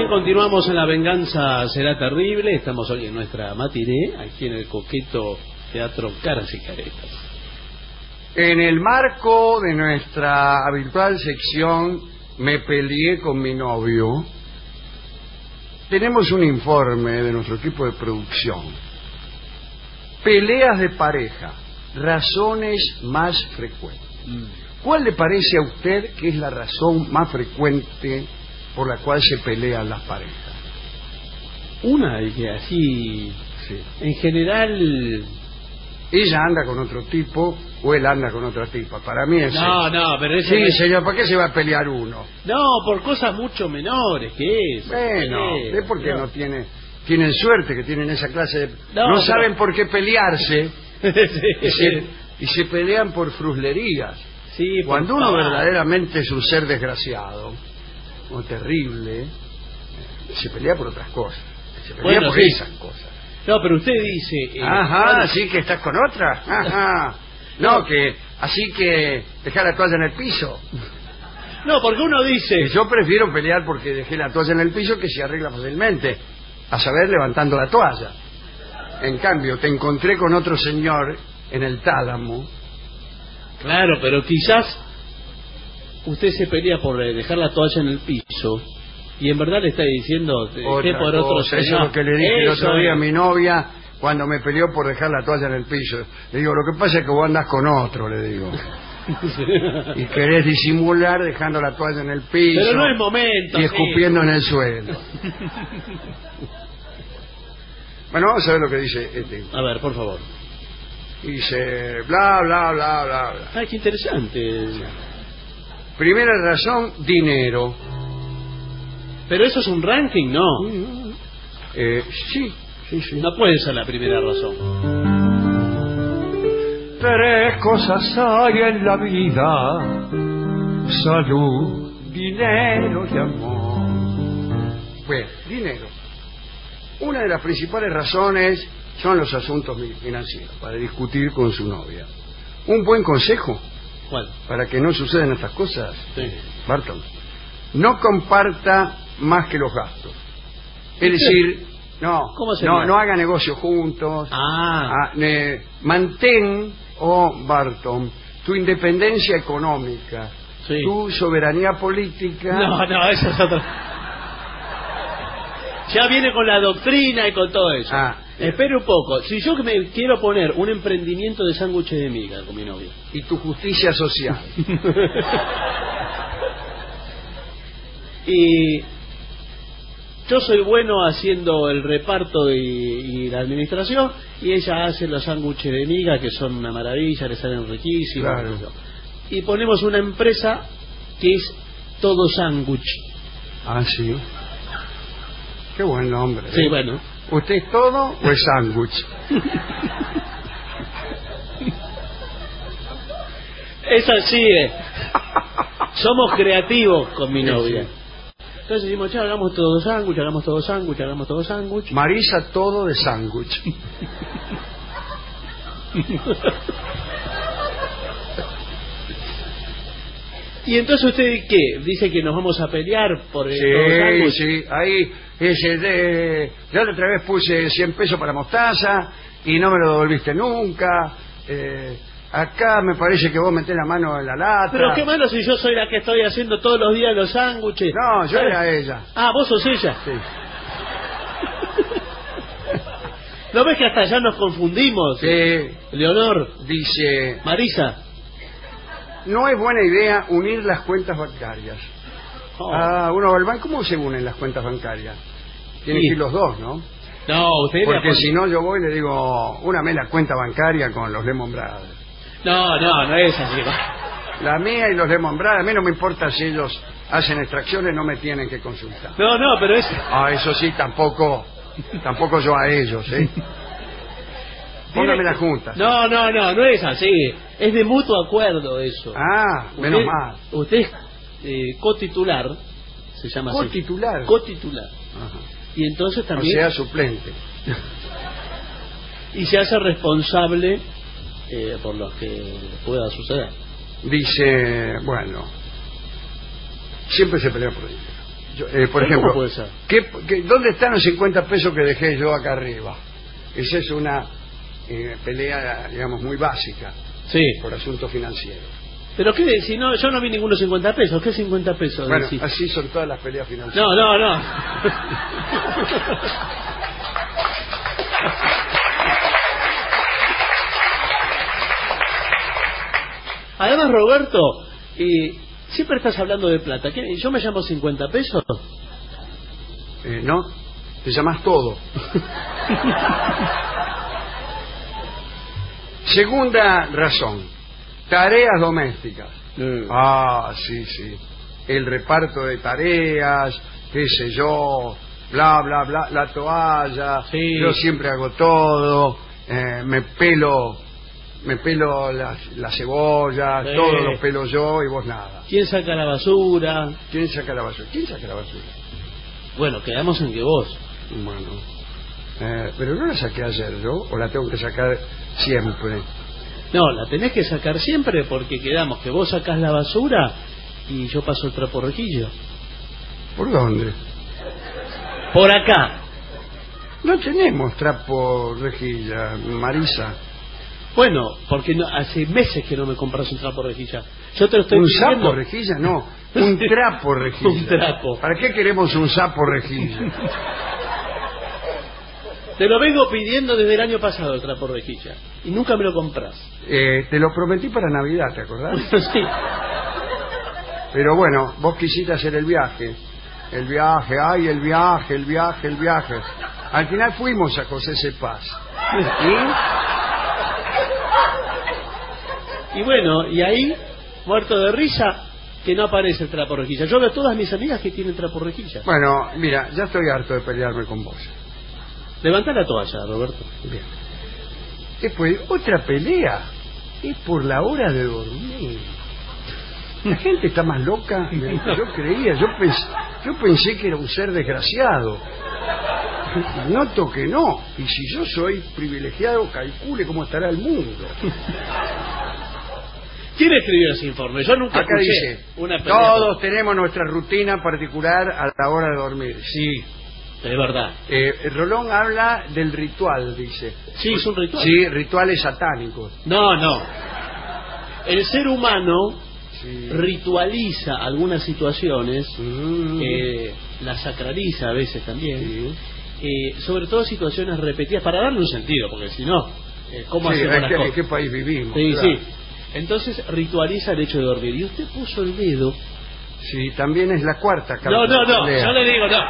continuamos en La Venganza Será Terrible. Estamos hoy en nuestra matiné, aquí en el coqueto Teatro Caras y Caretas. En el marco de nuestra habitual sección Me peleé con mi novio, tenemos un informe de nuestro equipo de producción. Peleas de pareja, razones más frecuentes. ¿Cuál le parece a usted que es la razón más frecuente por la cual se pelean las parejas? Una de que así, Sí. en general... Ella anda con otro tipo o él anda con otra tipa. Para mí es No, eso. no, pero eso Sí, no es... señor, ¿para qué se va a pelear uno? No, por cosas mucho menores que eso. Bueno, Sí, es porque no tienen suerte que tienen esa clase de... No, No pero- saben por qué pelearse Sí, y se pelean por fruslerías. sí, por Cuando uno favor. verdaderamente es un ser desgraciado o terrible, se pelea por otras cosas. Se pelea Bueno, por sí. esas cosas. No, pero usted dice... Ajá, bueno, ¿sí que estás con otra? Ajá. No, que así que dejar la toalla en el piso. no, porque uno dice... Yo prefiero pelear porque dejé la toalla en el piso, que se arregla fácilmente, a saber, levantando la toalla. En cambio, te encontré con otro señor en el tálamo. Claro, pero quizás usted se pelea por dejar la toalla en el piso y en verdad le está diciendo dejé Otra por otro cosa, eso es señor. lo que le dije el Eso otro día a es. mi novia cuando me peleó por dejar la toalla en el piso. Le digo, lo que pasa es que vos andás con otro, le digo. Y querés disimular dejando la toalla en el piso Pero no es momento. y sí. escupiendo en el suelo. Bueno, vamos a ver lo que dice este. A ver, por favor. Dice, bla, bla, bla, bla, bla. Ay, qué interesante. Primera razón, dinero. Pero eso es un ranking, no. Sí, sí, sí. No puede ser la primera razón. Tres cosas hay en la vida: salud, dinero y amor. Bueno, dinero. Una de las principales razones son los asuntos financieros, para discutir con su novia. Un buen consejo ¿Cuál? para que no sucedan estas cosas, Sí. Barton: no comparta más que los gastos. Es decir, ¿Cómo sería? no haga negocio juntos. Ah, Mantén, Barton, tu independencia económica, sí. tu soberanía política. No, eso es otra. Ya viene con la doctrina y con todo eso. Espere un poco. Si yo me quiero poner un emprendimiento de sándwiches de miga con mi novia. Y tu justicia social. Y yo soy bueno haciendo el reparto y la administración, y ella hace los sándwiches de miga, que son una maravilla, le salen riquísimos. Claro. Y ponemos una empresa que es todo sándwich. Ah, sí. Qué buen nombre. Sí, bueno. ¿Usted es todo o es sándwich? Es así, Somos creativos con mi novia. Entonces decimos, ya hagamos todo sándwich, hagamos todo sándwich, hagamos todo sándwich. Marisa, todo de sándwich. Y entonces usted, ¿qué? Dice que nos vamos a pelear por todo Sí, sándwich. sí. Ahí, yo la otra vez puse 100 pesos para mostaza y no me lo devolviste nunca. Acá me parece que vos metés la mano en la lata. Pero qué malo si yo soy la que estoy haciendo todos los días los sándwiches. No, yo era ella. Ah, vos sos ella. Sí. ¿No ves que hasta allá nos confundimos? Sí. Leonor, Dice, Marisa. no es buena idea unir las cuentas bancarias. Oh. Uno va al banco, ¿cómo se unen las cuentas bancarias? Tienen Sí. que ir los dos, ¿no? No, usted Porque si no, yo voy y le digo, úname la cuenta bancaria con los Lemon Brothers. No es así. La mía y los Lemon Brothers. A mí no me importa si ellos hacen extracciones, no me tienen que consultar. No, pero es... Eso sí, tampoco yo a ellos, ¿eh? Póngame las juntas. No es así. Es de mutuo acuerdo eso. Menos mal. Usted es cotitular, se llama así. ¿Cotitular? Cotitular. Ajá. Y entonces O también... sea, suplente. Y se hace responsable por lo que pueda suceder. Dice, bueno, siempre se pelea por dinero. Por ¿Cómo ejemplo, puede ser? ¿dónde están los 50 pesos que dejé yo acá arriba? Esa es una pelea, digamos, muy básica Sí. por asuntos financieros. ¿Pero qué? Si no, yo no vi ninguno 50 pesos. ¿Qué 50 pesos? Bueno, decís? así son todas las peleas financieras. No. Además, Roberto, siempre estás hablando de plata. ¿Qué? ¿Yo me llamo 50 pesos? ¿No? Te llamas todo. Segunda razón, tareas domésticas. Sí. El reparto de tareas, qué sé yo, bla, bla, bla, la toalla, Sí. Yo siempre hago todo, me pelo las cebollas, Sí. todos los pelo yo y vos nada. ¿Quién saca la basura? ¿Quién saca la basura? Bueno, quedamos en que vos. Bueno, pero no la saqué ayer yo, o la tengo que sacar siempre. No, la tenés que sacar siempre porque quedamos que vos sacás la basura y yo paso el trapo rejillo. ¿Por dónde? Por acá. No tenemos trapo rejilla, Marisa. Bueno, porque hace meses que no me compras un trapo rejilla. Yo te lo estoy ¿Un diciendo. sapo rejilla? No, un trapo rejilla. Un trapo. ¿Para qué queremos un sapo rejilla? Te lo vengo pidiendo desde el año pasado el trapo rejilla y nunca me lo compras. Te lo prometí para Navidad, ¿te acordás? Sí. Pero bueno, vos quisiste hacer el viaje. El viaje. Al final fuimos a José Cepaz. Y bueno, y ahí, muerto de risa, que no aparece el trapo rejilla. Yo veo a todas mis amigas que tienen trapo rejilla. Bueno, mira, ya estoy harto de pelearme con vos. Levanta la toalla, Roberto. Bien. Después, otra pelea es por la hora de dormir. La gente está más loca de lo que yo creía. Yo pensé que era un ser desgraciado. Noto que no. Y si yo soy privilegiado, calcule cómo estará el mundo. ¿Quién escribió ese informe? Yo nunca Acá escuché dice, una pelea. todos tenemos nuestra rutina particular a la hora de dormir. Sí. Es verdad. Rolón habla del ritual, dice. Sí, es un ritual. Sí, rituales satánicos. No. El ser humano Sí. ritualiza algunas situaciones, Mm. las sacraliza a veces también, Sí. sobre todo situaciones repetidas, para darle un sentido, porque si no, ¿cómo Sí, hacemos las ¿en cosas? qué país vivimos? Sí, Claro. sí. Entonces ritualiza el hecho de dormir. Y usted puso el dedo. Sí, también es la cuarta causa No, de pelea. yo le digo no.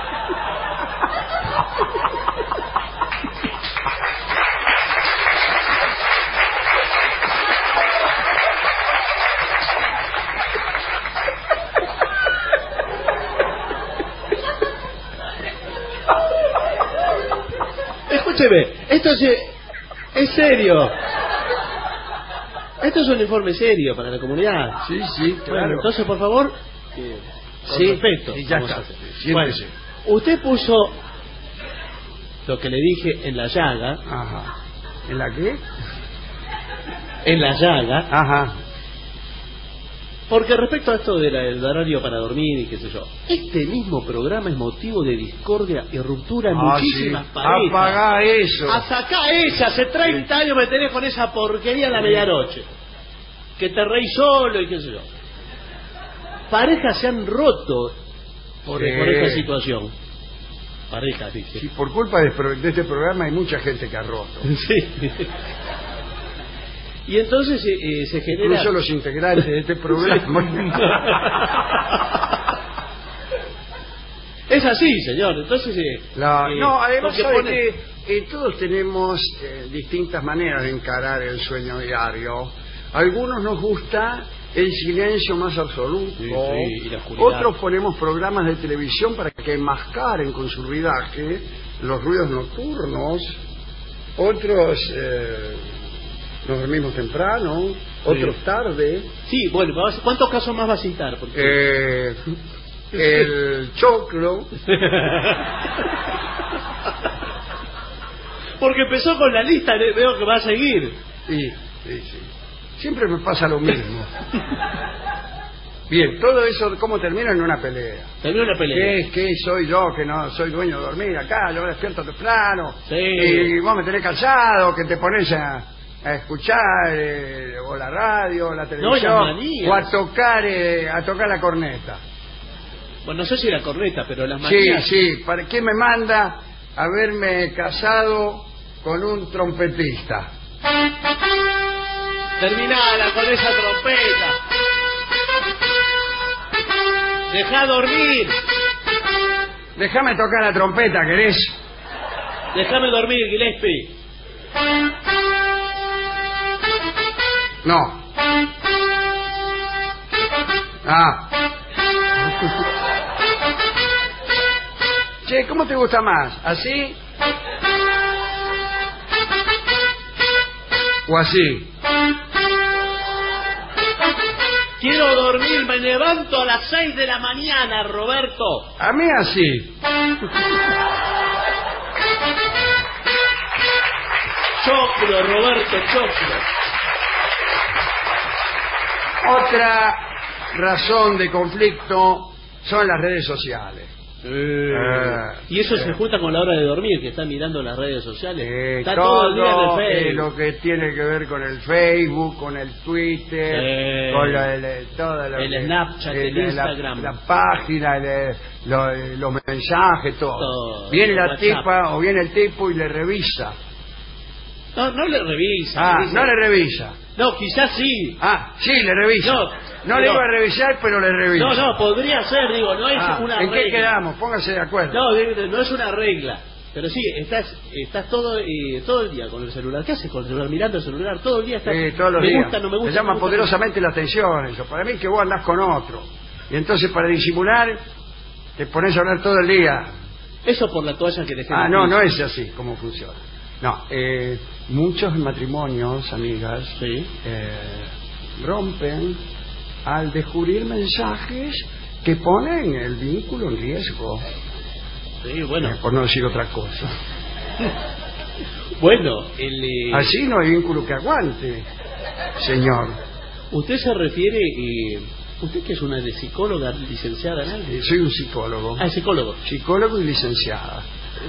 Escúcheme, esto es serio. Esto es un informe serio para la comunidad. Sí, Bueno, claro. entonces, por favor, con Sí, respeto. sí, ya vamos está. a hacer. Siéntese. Bueno, usted puso lo que le dije en la llaga. Ajá. ¿En la qué? En la llaga. Ajá. Porque respecto a esto del horario para dormir y qué sé yo, este mismo programa es motivo de discordia y ruptura en muchísimas parejas. Apagá eso. Hasta acá esa, hace 30 años me tenés con esa porquería a la medianoche. Que te reís solo y qué sé yo. Parejas se han roto por esta situación. Parejas, dice. Sí, por culpa de este programa hay mucha gente que ha roto. Sí. Y entonces se genera... Incluso los integrantes de este programa. Es así, señor. Entonces... no, además porque sabe que todos tenemos distintas maneras de encarar el sueño diario. A algunos nos gusta el silencio más absoluto. Sí, y la oscuridad. Otros ponemos programas de televisión para que enmascaren con su ruidaje los ruidos nocturnos. Otros nos dormimos temprano, otros tarde. Sí, bueno, ¿cuántos casos más va a citar? Porque... El choclo. Porque empezó con la lista, veo que va a seguir. Sí. Siempre me pasa lo mismo. Bien, todo eso, ¿cómo termina? En una pelea. Terminó una pelea. ¿Qué soy yo que no soy dueño de dormir acá? Yo me despierto temprano. Sí. Y vos me tenés cansado, que te pones a escuchar o la radio, o la televisión, manías. o a tocar la corneta. Bueno, no sé si la corneta, pero las Sí, manías... sí. ¿Para qué me manda haberme casado con un trompetista? Terminala con esa trompeta. Dejá dormir. Déjame tocar la trompeta, ¿querés? Déjame dormir, Gillespie. No. Che, ¿cómo te gusta más? ¿Así? ¿O así? Quiero dormir, me levanto a las 6 de la mañana, Roberto. A mí así. Choclo, Roberto, choclo. Otra razón de conflicto son las redes sociales. Y eso se junta con la hora de dormir, que está mirando las redes sociales. Está todo el día en el Facebook. lo que tiene que ver con el Facebook, con el Twitter, con el Snapchat, el Instagram, la página, los mensajes, todo. Viene la WhatsApp. tipa o viene el tipo y le revisa. No le revisa. No le revisa. No, quizás sí. Sí, le revisa. No le iba a revisar, pero le revisa. No, podría ser, digo, no es una ¿En regla. qué quedamos? Pónganse de acuerdo. No es una regla. Pero sí, estás todo el día con el celular. ¿Qué haces con el celular? Mirando el celular. Todo el día estás... todos los me días. gusta, no me gusta. Me llama me gusta. poderosamente la atención eso. Para mí que vos andás con otro. Y entonces para disimular te pones a hablar todo el día. Eso por la toalla que dejé. No es así como funciona. No, muchos matrimonios, amigas, Sí. Rompen al descubrir mensajes que ponen el vínculo en riesgo. Sí, bueno. Por no decir otra cosa. Bueno, Así no hay vínculo que aguante, señor. usted se refiere... ¿Usted que es una de psicóloga licenciada en algo? Soy un psicólogo. Psicólogo. Psicólogo y licenciada.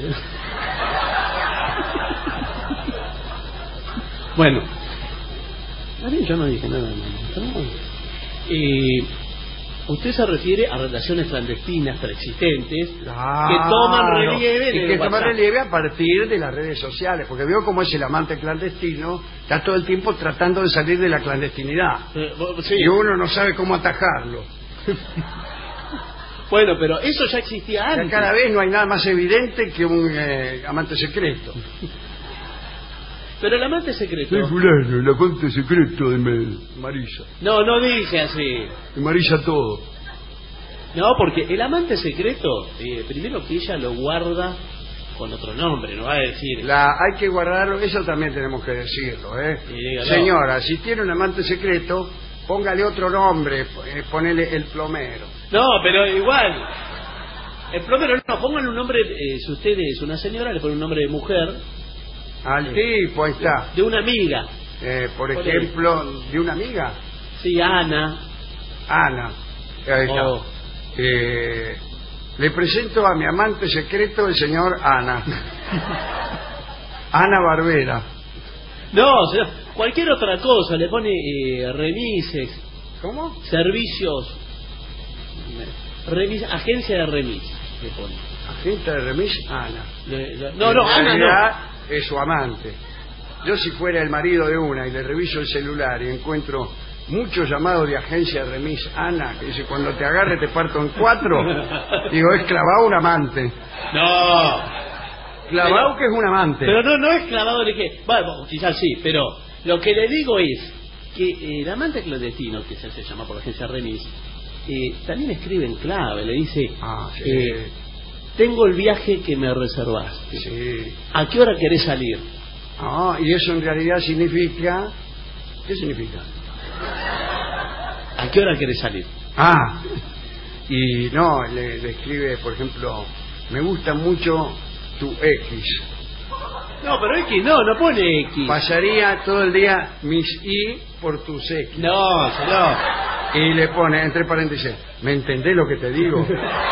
Bueno. A mí yo no dije nada. Usted se refiere a relaciones clandestinas preexistentes que toman relieve y que toman WhatsApp. relieve a partir de las redes sociales, porque veo cómo es el amante clandestino, está todo el tiempo tratando de salir de la clandestinidad Sí. y uno no sabe cómo atajarlo. Bueno, pero eso ya existía Ya antes. cada vez no hay nada más evidente que un amante secreto. Pero el amante secreto... fulano, el amante secreto de Marisa. No dice así. De Marisa todo. No, porque el amante secreto, primero que ella lo guarda con otro nombre, no va a decir... Hay que guardarlo, eso también tenemos que decirlo, Sí, dígalo. Señora, si tiene un amante secreto, póngale otro nombre, ponele el plomero. No, pero igual. El plomero no, pónganle un nombre, si usted es una señora, le pone un nombre de mujer. Al tipo, ahí está. De una amiga. Por ejemplo, de una amiga, Sí, Ana. Ana. Ahí está. Oh. Le presento a mi amante secreto, el señor Ana. Ana Barbera. No, cualquier otra cosa, le pone remises, ¿Cómo? servicios, agencia de remis, le pone. Agente de remis, Ana. No, En Ana realidad, es su amante. Yo si fuera el marido de una y le reviso el celular y encuentro muchos llamados de agencia de remis, Ana, que dice cuando te agarre te parto en 4, digo, es clavado un amante. No. Clavado que es un amante. Pero no es clavado de que... Bueno, quizás sí, pero lo que le digo es que el amante clandestino, que se hace llamar por la agencia remis, también escribe en clave, le dice... Sí. Tengo el viaje que me reservaste. Sí. ¿A qué hora querés salir? Y eso en realidad significa... ¿Qué significa? ¿A qué hora querés salir? Y no, le escribe, por ejemplo, me gusta mucho tu X. No, pero X no pone X. Pasaría todo el día mis Y por tus X. No, señor. Y le pone entre paréntesis, ¿me entendés lo que te digo?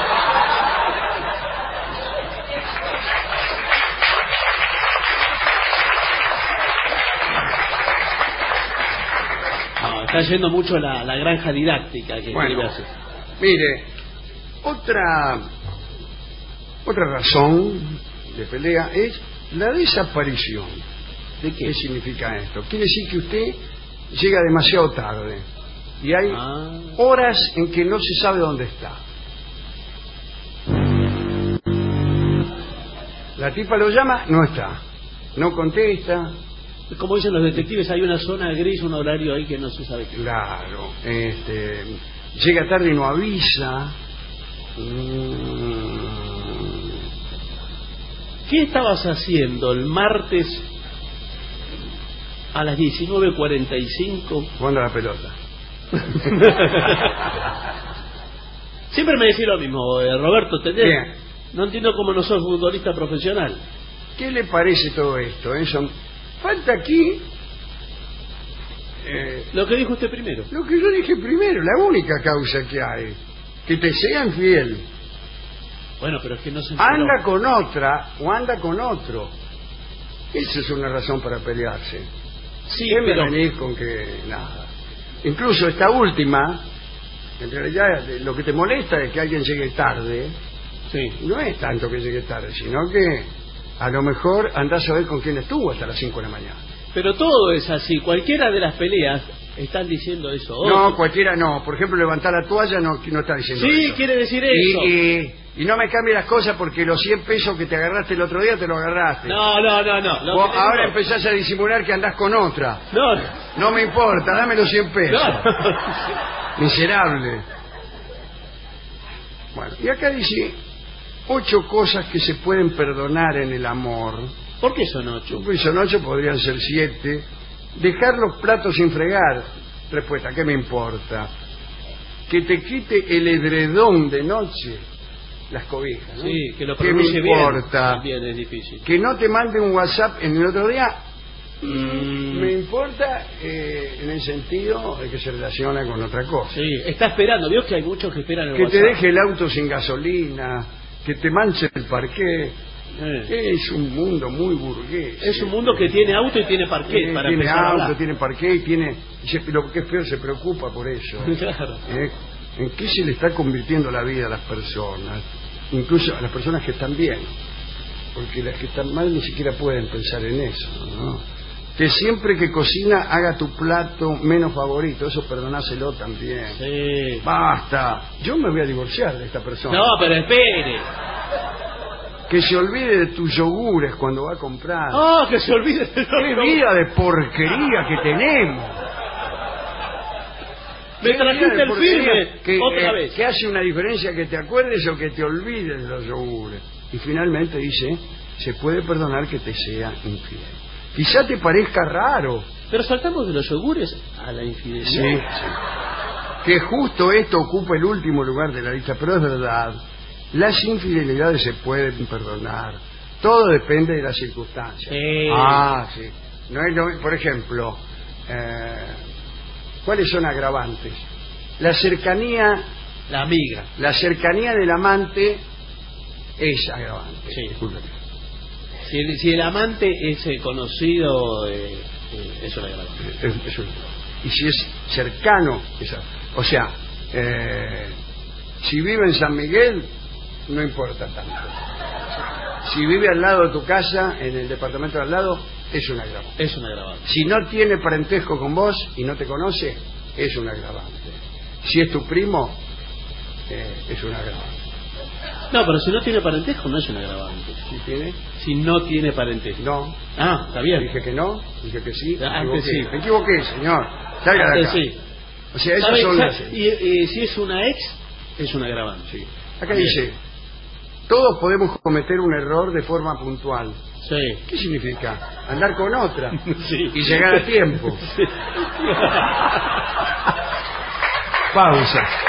Está yendo mucho la granja didáctica que Bueno, hacer. mire, otra razón de pelea es la desaparición. ¿De qué? ¿Qué significa esto? Quiere decir que usted llega demasiado tarde y hay horas en que no se sabe dónde está. La tipa lo llama, no está, no contesta. Como dicen los detectives, hay una zona gris, un horario ahí que no se sabe qué. Claro, llega tarde y no avisa. ¿Qué estabas haciendo el martes a las 19:45? Jugando a la pelota. Siempre me decís lo mismo, Roberto, ¿entendés? Bien. No entiendo cómo no sos futbolista profesional. ¿Qué le parece todo esto? Falta aquí Lo que dijo usted primero. lo que yo dije primero, la única causa que hay, que te sea infiel. Bueno, pero es que no se enteró. Anda con otra o anda con otro. Esa es una razón para pelearse. Sí, ¿Qué me pero venís con que nada? Incluso esta última, en realidad lo que te molesta es que alguien llegue tarde. sí. No es tanto que llegue tarde, sino que a lo mejor andás a ver con quién estuvo hasta las 5 de la mañana. Pero todo es así. Cualquiera de las peleas están diciendo eso. No, cualquiera no. Por ejemplo, levantar la toalla no está diciendo Sí, eso. quiere decir eso. Y no me cambie las cosas porque los 100 pesos que te agarraste el otro día te los agarraste. No. Lo Vos que te ahora digo- empezás a disimular que andás con otra. No. No me importa, dame los 100 pesos. No. Miserable. Bueno, y acá dice 8 cosas que se pueden perdonar en el amor. ¿Por qué son 8? Pues son 8, podrían ser 7. Dejar los platos sin fregar. Respuesta, ¿qué me importa? Que te quite el edredón de noche, las cobijas, ¿no? Sí, que lo ¿Qué me pronuncie bien. importa? También es difícil. Que no te mande un WhatsApp en el otro día. Me importa en el sentido de que se relaciona con otra cosa. Sí, está esperando. Vio que hay muchos que esperan el Que te WhatsApp. deje el auto sin gasolina, que te manche el parqué. Es un mundo muy burgués. Es un mundo que tiene auto y tiene parqué para tiene empezar a auto, hablar. tiene parqué y lo que es peor, se preocupa por eso. Claro. ¿En qué se le está convirtiendo la vida a las personas? Incluso a las personas que están bien. Porque las que están mal ni siquiera pueden pensar en eso, ¿no? Que siempre que cocina haga tu plato menos favorito, eso perdonáselo también. Sí. Basta, yo me voy a divorciar de esta persona. No, pero espere. Que se olvide de tus yogures cuando va a comprar. Ah, que se olvide de ¡Qué vida de porquería que tenemos! Me trajiste el firme que, otra vez. que hace una diferencia que te acuerdes o que te olvides de los yogures. Y finalmente dice, se puede perdonar que te sea infiel. Quizá te parezca raro. Pero saltamos de los yogures a la infidelidad. Sí. Que justo esto ocupa el último lugar de la lista, pero es verdad. Las infidelidades se pueden perdonar. Todo depende de las circunstancias. Sí. Sí. No es por ejemplo, ¿cuáles son agravantes? La cercanía del amante es agravante. Sí. Si el amante es conocido, es una agravante. Y si es cercano, o sea, si vive en San Miguel, no importa tanto. Si vive al lado de tu casa, en el departamento de al lado, es un agravante. Es un agravante. Si no tiene parentesco con vos y no te conoce, es un agravante. Si es tu primo, es un agravante. No, pero si no tiene parentesco no es un agravante. ¿Sí tiene? Si no tiene parentesco. No. Ah, está bien. Dije que no, dije que sí. Antes sí. Me equivoqué, señor. Salga de acá. Sí. O sea, esas son las... Y si es una ex, es un agravante. Sí. Acá dice, todos podemos cometer un error de forma puntual. Sí. ¿Qué significa? Andar con otra Sí. y llegar a tiempo. Sí. Pausa.